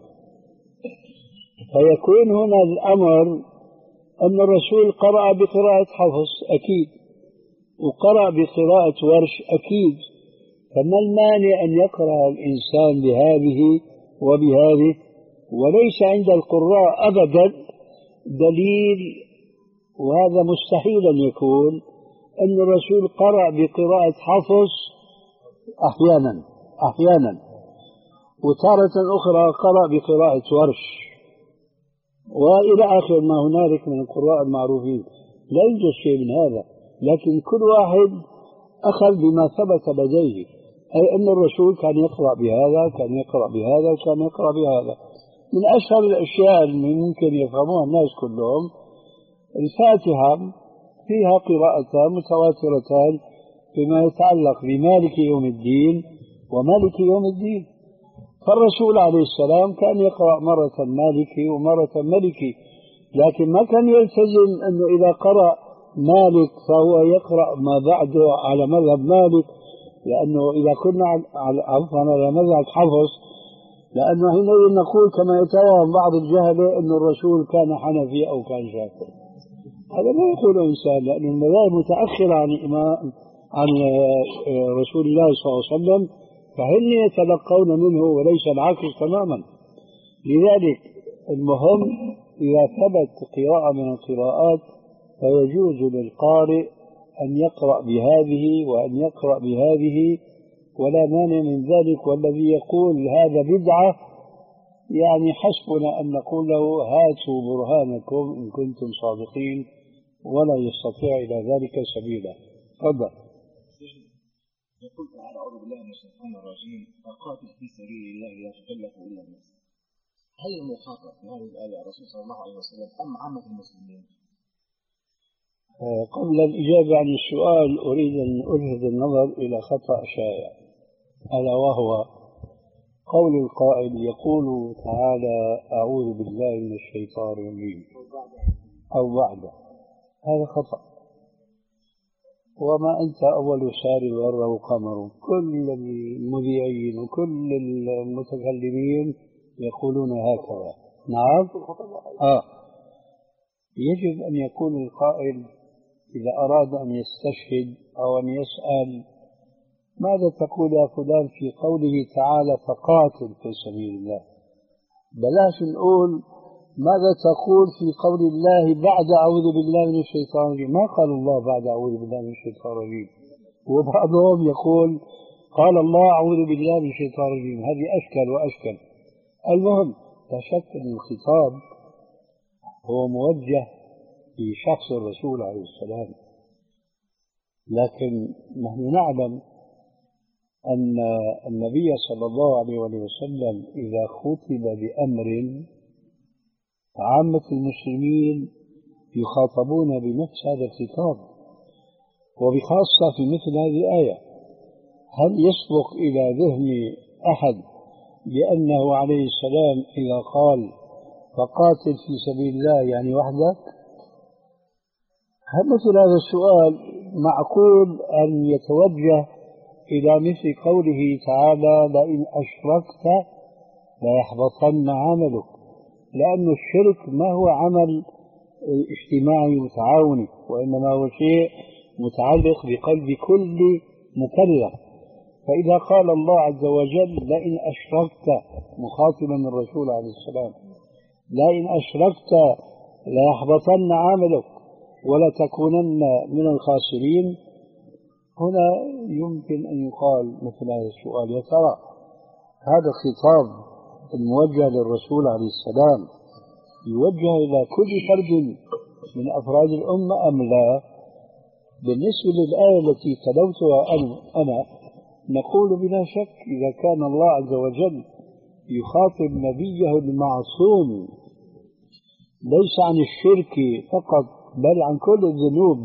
D: فيكون هنا الأمر أن الرسول قرأ بقراءة حفص أكيد، وقرأ بقراءة ورش أكيد، فما المانع أن يقرأ الإنسان بهذه وبهذه؟ وليس عند القراء أبدا دليل، وهذا مستحيل أن يكون، أن الرسول قرأ بقراءة حفص أحيانا أحيانا وتارة أخرى قرأ بقراءة ورش وإلى آخر ما هنالك من القراء المعروفين. لا يوجد شيء من هذا، لكن كل واحد أخذ بما ثبت لديه، أي أن الرسول كان يقرأ بهذا، كان يقرأ بهذا، وكان يقرأ بهذا. من أشهر الأشياء اللي ممكن يفهموها الناس كلهم الفاتحة فيها قراءتان متواترتان فيما يتعلق بمالك يوم الدين ومالك يوم الدين. فالرسول عليه السلام كان يقرأ مرة مالكي ومرة ملكي، لكن ما كان يلتزم أنه إذا قرأ مالك فهو يقرأ ما بعده على مذهب مالك، لأنه إذا كنا عفوا على مذهب حفص، لأنه حينئذ نقول كما يتوهم بعض الجهلة أن الرسول كان حنفي أو كان شافعي. هذا ما يقوله إنسان، لأن المذاهب متأخرة عن إمام عن رسول الله صلى الله عليه وسلم، فهم يتلقون منه وليس العكس تماما. لذلك المهم إذا ثبت قراءة من القراءات فيجوز للقارئ أن يقرأ بهذه وأن يقرأ بهذه ولا مانع من ذلك. والذي يقول هذا بدعة يعني حسبنا أن نقول له هاتوا برهانكم إن كنتم صادقين، ولا يستطيع إلى ذلك سبيلا. تفضل.
C: يقول تعالى أعوذ بالله من الشيطان الرجيم فقاتل في سبيل الله لا تكلف إلا نفسك. هل المخاطب في هذه الآية الرسول صلى الله عليه وسلم أم عامة المسلمين؟
D: قبل الإجابة عن السؤال أريد أن ألفت النظر إلى خطأ شائع، ألا وهو قول القائل يقول تعالى أعوذ بالله من الشيطان الرجيم أو بعده. هذا خطأ، وما أنت أول سار وره قمر. كل المذيعين وكل المتكلمين يقولون هكذا. نعم. آه. يجب أن يكون القائل إذا أراد أن يستشهد أو أن يسأل ماذا تقول يا فلان في قوله تعالى فقاتل في سبيل الله، بلاش نقول ماذا تقول في قول الله بعد أعوذ بالله من الشيطان الرجيم. ما قال الله بعد أعوذ بالله من الشيطان الرجيم، وبعضهم يقول قال الله أعوذ بالله من الشيطان الرجيم. هذه أشكل وأشكل. المهم لا شك أن الخطاب هو موجه في شخص الرسول عليه السلام، لكن نحن نعلم أن النبي صلى الله عليه وسلم إذا خطب بأمر عامة المسلمين يخاطبون بنفس هذا الخطاب، وبخاصة في مثل هذه الآية. هل يسبق إلى ذهن أحد بأنه عليه السلام إذا قال فقاتل في سبيل الله يعني وحدك؟ هل مثل هذا السؤال معقول أن يتوجه إلى مثل قوله تعالى لئن أشركت ليحبطن عملك؟ لأن الشرك ما هو عمل اجتماعي متعاوني، وإنما هو شيء متعلق بقلب كل مكلف. فإذا قال الله عز وجل لئن أشركت مخاطبا الرسول عليه السلام لئن أشركت ليحبطن عملك ولا تكونن من الخاسرين، هنا يمكن أن يقال مثل هذا السؤال: يا ترى هذا الخطاب الموجه للرسول عليه السلام يوجه إلى كل فرد من أفراد الأمة أم لا؟ بالنسبة للآية التي تلوتها أنا نقول بلا شك إذا كان الله عز وجل يخاطب نبيه المعصوم ليس عن الشرك فقط بل عن كل الذنوب،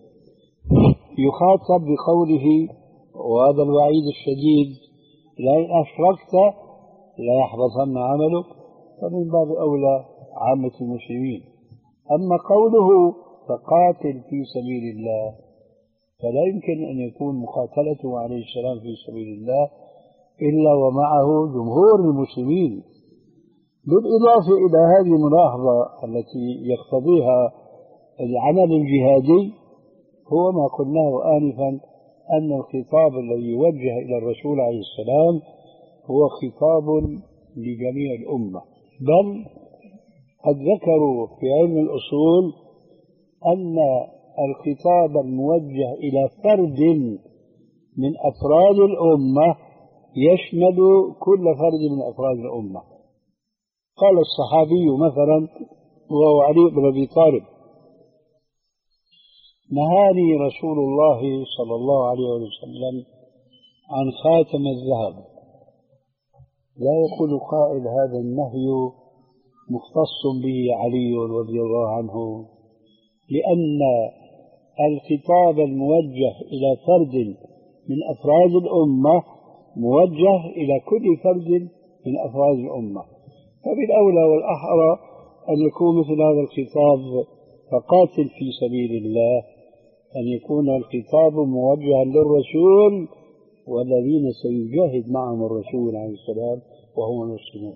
D: يخاطب بقوله وهذا الوعيد الشديد لئن أشركت ليحبطن عملك، فمن باب أولى عامة المسلمين. أما قوله فقاتل في سبيل الله فلا يمكن أن يكون مقاتلته عليه السلام في سبيل الله إلا ومعه جمهور المسلمين. بالإضافة إلى هذه الملاحظة التي يقتضيها العمل الجهادي هو ما قلناه آنفا أن الخطاب الذي يوجه إلى الرسول عليه السلام هو خطاب لجميع الأمة، بل قد ذكروا في علم الأصول أن الخطاب الموجه إلى فرد من أفراد الأمة يشمل كل فرد من أفراد الأمة. قال الصحابي مثلا وهو علي بن أبي طالب: نهاني رسول الله صلى الله عليه وسلم عن خاتم الذهب. لا يقول قائل هذا النهي مختص به علي رضي الله عنه، لأن الخطاب الموجه إلى فرد من أفراد الأمة موجه إلى كل فرد من أفراد الأمة، فبالأولى والأحرى أن يكون مثل هذا الخطاب فقاتل في سبيل الله أن يكون الخطاب موجها للرسول والذين سيجاهد معهم الرسول عليه السلام وهم المسلمون.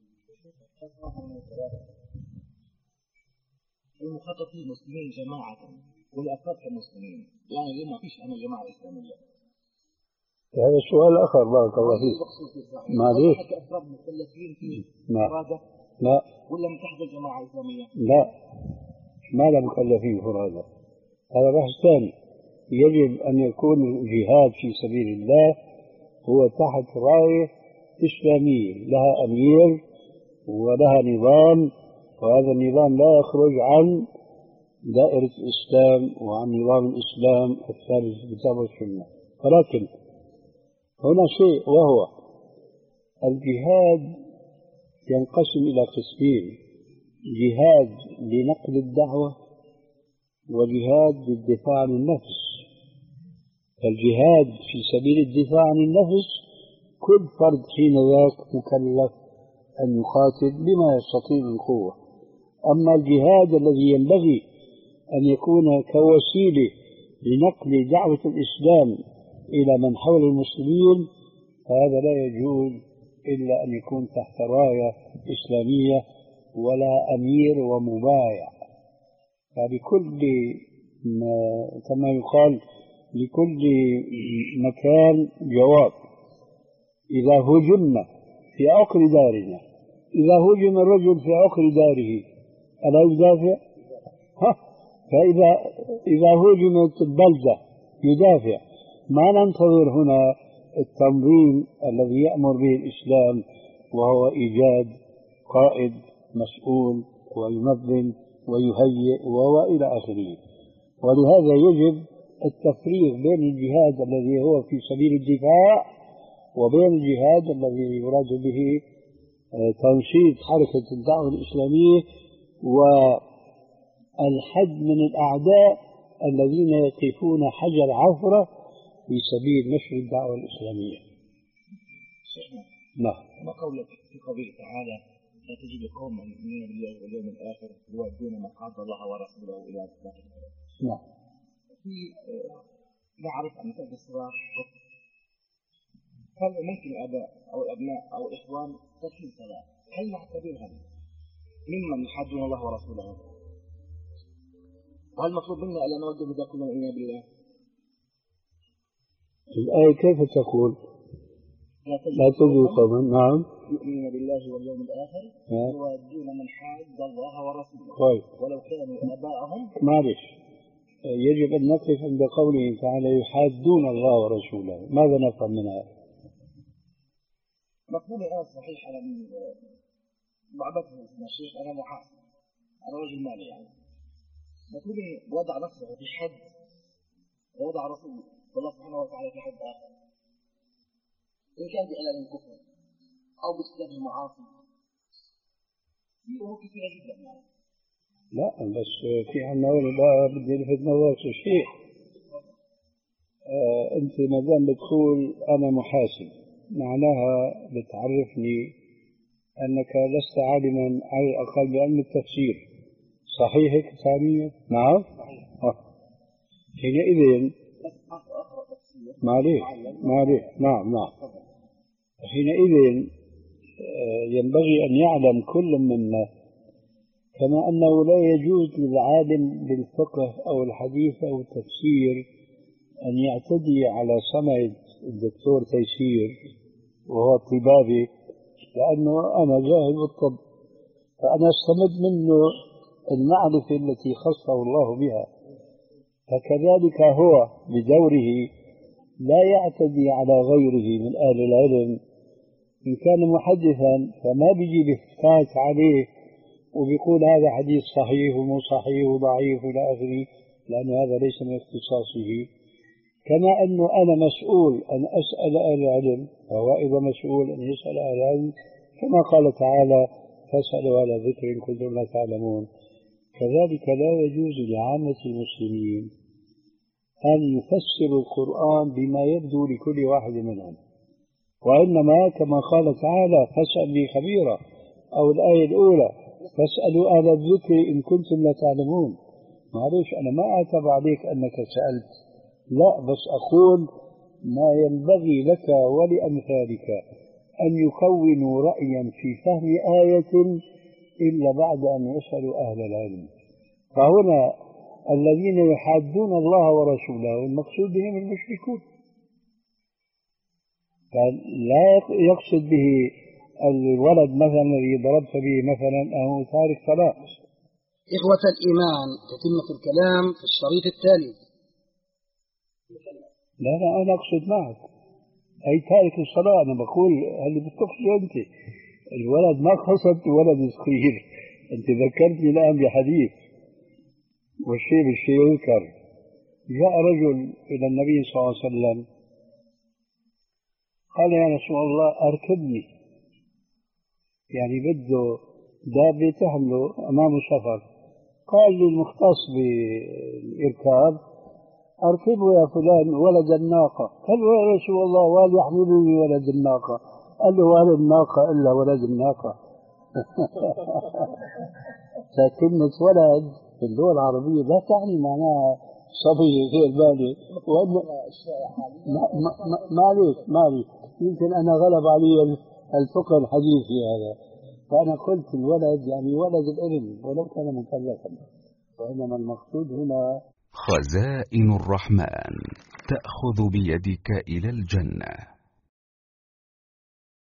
C: المخطط للمسلمين جماعة والأفراد كمسلمين، يعني ليه ما فيش أنا جماعة إسلامية؟
D: هذا السؤال الآخر بارك الله فيك. معليش
C: أفراد مكلفين في
D: لا
C: فرادة؟
D: لا
C: ولا من تحت الجماعة الإسلامية؟
D: لا ما لا مكلفين فرادة، هذا بحث ثاني. يجب أن يكون الجهاد في سبيل الله هو تحت راية إسلامية لها أمير ولها نظام، وهذا النظام لا يخرج عن دائرة الإسلام وعن نظام الإسلام الثابت في الكتاب والسنة. ولكن هنا شيء وهو الجهاد ينقسم إلى قسمين: جهاد لنقل الدعوة وجهاد للدفاع عن النفس. الجهاد في سبيل الدفاع عن النفس كل فرد حين ذاك مكلف أن يقاتل بما يستطيع من قوة. أما الجهاد الذي ينبغي أن يكون كوسيلة لنقل دعوة الإسلام إلى من حول المسلمين فهذا لا يجوز إلا أن يكون تحت راية إسلامية ولا أمير ومبايع. فبكل كما يقال لكل مكان جواب. إذا هجمنا في عقر دارنا، إذا هجم الرجل في عقر داره ألا يدافع؟ ها؟ فإذا إذا هجمت البلدة يدافع. ما ننتظر هنا التنظيم الذي يأمر به الإسلام، وهو إيجاد قائد مسؤول وينظم ويهيئ وإلى آخره. ولهذا يجب التفريق بين الجهاد الذي هو في سبيل الدفاع وبين الجهاد الذي يراد به تنشيط حركة الدعوة الإسلامية والحد من الأعداء الذين يقفون حجر عثرة في سبيل نشر الدعوة الإسلامية. نعم.
C: ما قولك في قوله تعالى لا تجد قوما يؤمنون بالله واليوم الآخر يودون من حاد الله ورسوله إلى الآخر.
D: نعم.
C: في نعرف أن هذا الصراع هل ممكن الآباء أو الأبناء أو الإخوان تركين صلاة؟ هل نعتبرهم ممن يحادون الله ورسوله؟ وهل المطلوب منا ألا نوجه إذا كنا نؤمن بالله؟
D: الآية كيف تقول؟ لا تجد قوما نعم
C: يؤمنون بالله واليوم الآخر يودون من حاد الله ورسوله
D: طيب.
C: ولو كانوا آباءهم.
D: معلش، يجب أن نقف عند قوله تعالى يحادون الله ورسوله. ماذا نفهم منها؟
C: مفهوم الآن صحيح. أنا من بعضته يا شيخ أنا محاسب، أنا رجل مالي يعني. مفهوم وضع نفسه في حد ووضع رسوله والله سبحانه وتعالى في حد آخر، إن كان بإعلان الكفر أو باجتناب المعاصي في أمور كثيرة جدا يعني.
D: لا بس في عنا بقى بدي الفت نظرك شيء. آه أنت ما دام بتقول أنا محاسب معناها بتعرفني أنك لست عالما على الأقل بعلم التفسير، صحيح هيك ثانية؟ نعم. آه. حينئذ معليش معليش نعم نعم حينئذ ينبغي أن يعلم كل منا كما أنه لا يجوز للعالم بالفقه أو الحديث أو التفسير أن يعتدي على صنعة الدكتور تيسير وهو طبابي، لأنه أنا جاهل بالطب فأنا استمد منه المعرفة التي خصه الله بها، فكذلك هو بدوره لا يعتدي على غيره من أهل العلم. إن كان محدثا فما بيجي بيفتات عليه وبيقول هذا حديث صحيح ومو صحيح وضعيف إلى آخره، لأن هذا ليس من اختصاصه. كما أنه أنا مسؤول أن أسأل أهل العلم فهو أيضا مسؤول أن يسأل أهل العلم، كما قال تعالى فاسألوا على ذكر إن كنتم لا تعلمون. كذلك لا يجوز لعامة المسلمين أن يفسروا القرآن بما يبدو لكل واحد منهم، وإنما كما قال تعالى فاسأل لي خبيرا، أو الآية الأولى فاسألوا أهل الذكر إن كنتم لا تعلمون. معليش أنا ما أعتب عليك أنك سألت، لا بس أقول ما ينبغي لك ولأمثالك أن يكونوا رأيا في فهم آية إلا بعد أن يسألوا أهل العلم. فهنا الذين يحادون الله ورسوله المقصود بهم المشركون، فلا يقصد به الولد مثلا الذي ضربت به مثلا أو تارك صلاة.
E: إخوة الإيمان تتمة الكلام في الشريط التالي.
D: لا لا أنا أقصد معك أي تارك الصلاة. أنا بقول اللي بتقصد أنت الولد ما قصدت ولد صغير، أنت ذكرتني الآن بحديث والشيء بالشيء يذكر. جاء رجل إلى النبي صلى الله عليه وسلم قال يا رسول الله أركبني، يعني بده دابة تحمله أمام السفر. قال لي المختص بالإركاب أركبه يا فلان ولد الناقة. قال له يا رسول الله وهل يحملني ولد الناقة؟ قال له ولا الناقة إلا ولد الناقة. فكلمة ولد في اللغة العربية لا تعني معناها صبي غير بالغ، وإن ما عليك ما عليك يمكن أنا غلب علي الفقه الحديثي هذا، فأنا قلت الولد يعني ولد العلم ولو كان مكلفا، وإنما المقصود هنا
F: خزائن الرحمن تأخذ بيدك إلى الجنة.